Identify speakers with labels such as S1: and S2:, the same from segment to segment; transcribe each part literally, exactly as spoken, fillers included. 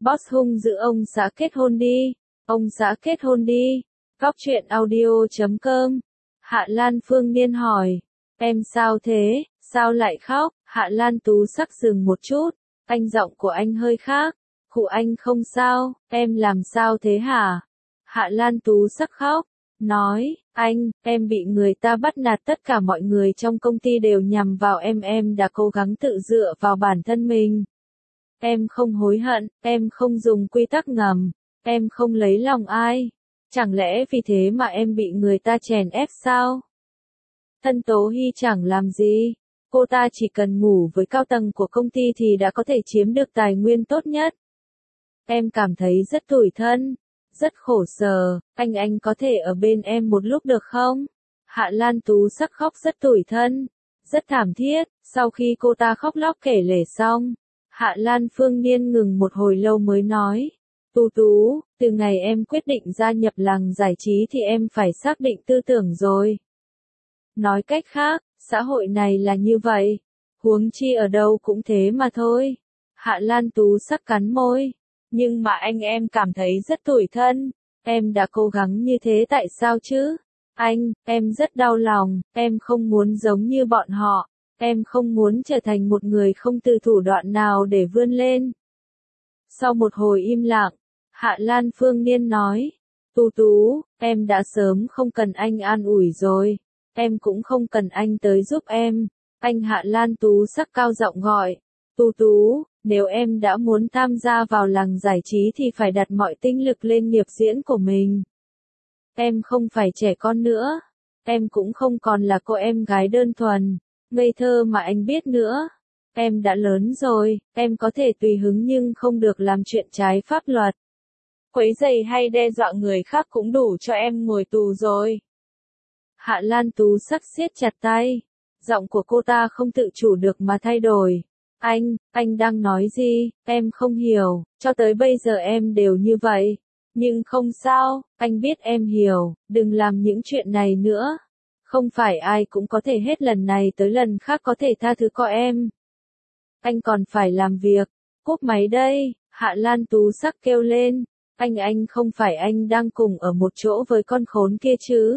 S1: Boss hung dữ ông xã kết hôn đi. Ông xã kết hôn đi. Góc truyện audio chấm com. Hạ Lan Phương Niên hỏi. Em sao thế, sao lại khóc? Hạ Lan Tú sắc dừng một chút. Anh giọng của anh hơi khác. Khụ anh không sao, em làm sao thế hả? Hạ Lan Tú sắc khóc. Nói, anh, em bị người ta bắt nạt, tất cả mọi người trong công ty đều nhằm vào em, em đã cố gắng tự dựa vào bản thân mình. Em không hối hận, em không dùng quy tắc ngầm, em không lấy lòng ai. Chẳng lẽ vì thế mà em bị người ta chèn ép sao? Thân Tố Hy chẳng làm gì, cô ta chỉ cần ngủ với cao tầng của công ty thì đã có thể chiếm được tài nguyên tốt nhất. Em cảm thấy rất tủi thân, rất khổ sở, anh anh có thể ở bên em một lúc được không? Hạ Lan Tú sắc khóc rất tủi thân, rất thảm thiết. Sau khi cô ta khóc lóc kể lể xong, Hạ Lan Phương Niên ngừng một hồi lâu mới nói. Tú Tú, từ ngày em quyết định gia nhập làng giải trí thì em phải xác định tư tưởng rồi. Nói cách khác, xã hội này là như vậy, huống chi ở đâu cũng thế mà thôi. Hạ Lan Tú sắc cắn môi. Nhưng mà anh em cảm thấy rất tủi thân. Em đã cố gắng như thế tại sao chứ? Anh, em rất đau lòng, em không muốn giống như bọn họ. Em không muốn trở thành một người không từ thủ đoạn nào để vươn lên. Sau một hồi im lặng, Hạ Lan Phương Niên nói. Tú Tú, em đã sớm không cần anh an ủi rồi. Em cũng không cần anh tới giúp em. Anh Hạ Lan Tú sắc cao giọng gọi. Tú Tú, nếu em đã muốn tham gia vào làng giải trí thì phải đặt mọi tinh lực lên nghiệp diễn của mình. Em không phải trẻ con nữa. Em cũng không còn là cô em gái đơn thuần, ngây thơ mà anh biết nữa. Em đã lớn rồi, em có thể tùy hứng nhưng không được làm chuyện trái pháp luật. Quấy rầy hay đe dọa người khác cũng đủ cho em ngồi tù rồi. Hạ Lan Tú sắc siết chặt tay. Giọng của cô ta không tự chủ được mà thay đổi. Anh, anh đang nói gì, em không hiểu, cho tới bây giờ em đều như vậy. Nhưng không sao, anh biết em hiểu, đừng làm những chuyện này nữa. Không phải ai cũng có thể hết lần này tới lần khác có thể tha thứ cho em. Anh còn phải làm việc, cúp máy đây, Hạ Lan Tú sắc kêu lên. Anh anh không phải anh đang cùng ở một chỗ với con khốn kia chứ?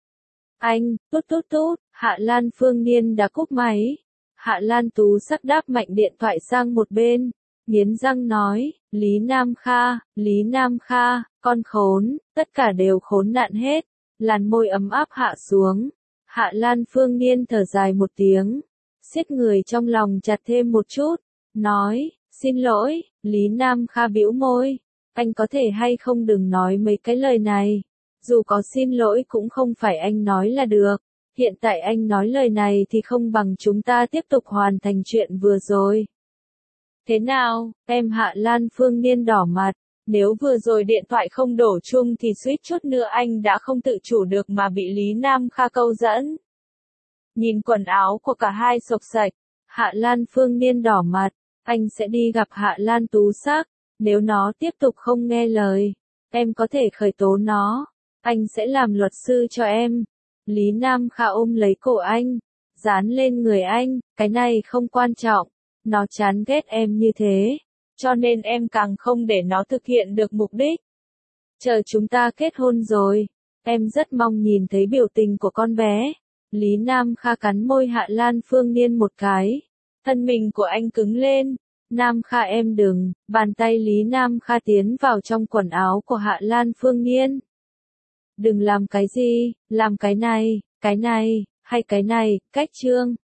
S1: Anh, tút tút tút, Hạ Lan Phương Niên đã cúp máy. Hạ Lan Tú sắc đáp mạnh điện thoại sang một bên, nghiến răng nói, Lý Nam Kha, Lý Nam Kha, con khốn, tất cả đều khốn nạn hết. Làn môi ấm áp hạ xuống. Hạ Lan Phương Niên thở dài một tiếng, siết người trong lòng chặt thêm một chút, nói, xin lỗi. Lý Nam Kha bĩu môi, anh có thể hay không đừng nói mấy cái lời này. Dù có xin lỗi cũng không phải anh nói là được. Hiện tại anh nói lời này thì không bằng chúng ta tiếp tục hoàn thành chuyện vừa rồi. Thế nào, em? Hạ Lan Phương Niên đỏ mặt. Nếu vừa rồi điện thoại không đổ chuông thì suýt chút nữa anh đã không tự chủ được mà bị Lý Nam Kha câu dẫn. Nhìn quần áo của cả hai xộc xạch, Hạ Lan Phương Niên đỏ mặt. Anh sẽ đi gặp Hạ Lan Tú sắc. Nếu nó tiếp tục không nghe lời, em có thể khởi tố nó. Anh sẽ làm luật sư cho em. Lý Nam Kha ôm lấy cổ anh, dán lên người anh, cái này không quan trọng. Nó chán ghét em như thế, cho nên em càng không để nó thực hiện được mục đích. Chờ chúng ta kết hôn rồi, em rất mong nhìn thấy biểu tình của con bé. Lý Nam Kha cắn môi Hạ Lan Phương Niên một cái. Thân mình của anh cứng lên. Nam Kha em đừng. Bàn tay Lý Nam Kha tiến vào trong quần áo của Hạ Lan Phương Niên. Đừng làm cái gì, làm cái này, cái này, hay cái này, cách chương.